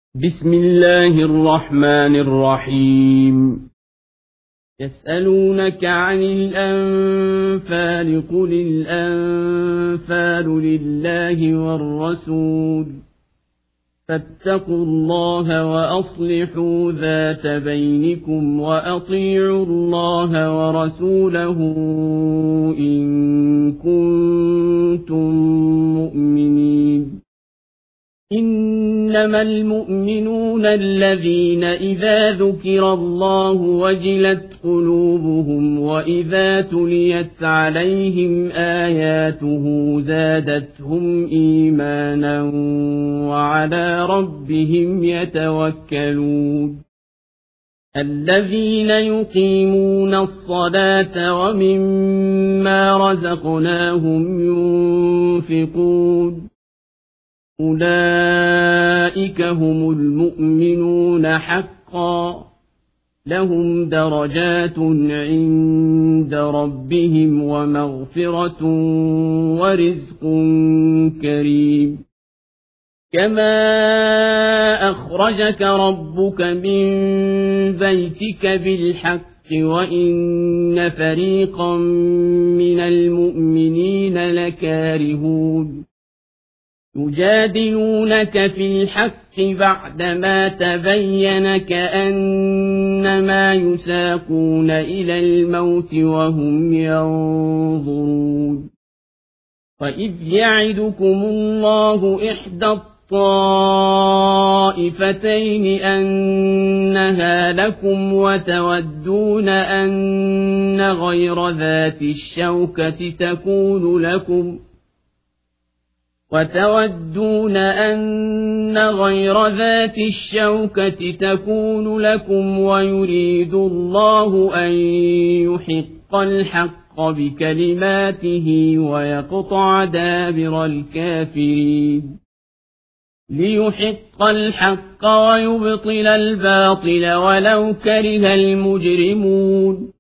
بسم الله الرحمن الرحيم. يسألونك عن الأنفال قل الأنفال لله والرسول فاتقوا الله وأصلحوا ذات بينكم وأطيعوا الله ورسوله إن كنتم مؤمنين. إنما المؤمنون الذين إذا ذكر الله وجلت قلوبهم وإذا تليت عليهم آياته زادتهم إيمانا وعلى ربهم يتوكلون. الذين يقيمون الصلاة ومما رزقناهم ينفقون أولئك هم المؤمنون حقا لهم درجات عند ربهم ومغفرة ورزق كريم. كما أخرجك ربك من بيتك بالحق وإن فريقا من المؤمنين لكارهون يجادلونك في الحق بعدما تبين كأنما يساقون إلى الموت وهم ينظرون. وإذ يعدكم الله إحدى الطائفتين أنها لكم وتودون أن غير ذات الشوكة تكون لكم ويريد الله أن يحق الحق بكلماته ويقطع دابر الكافرين. ليحق الحق ويبطل الباطل ولو كره المجرمون.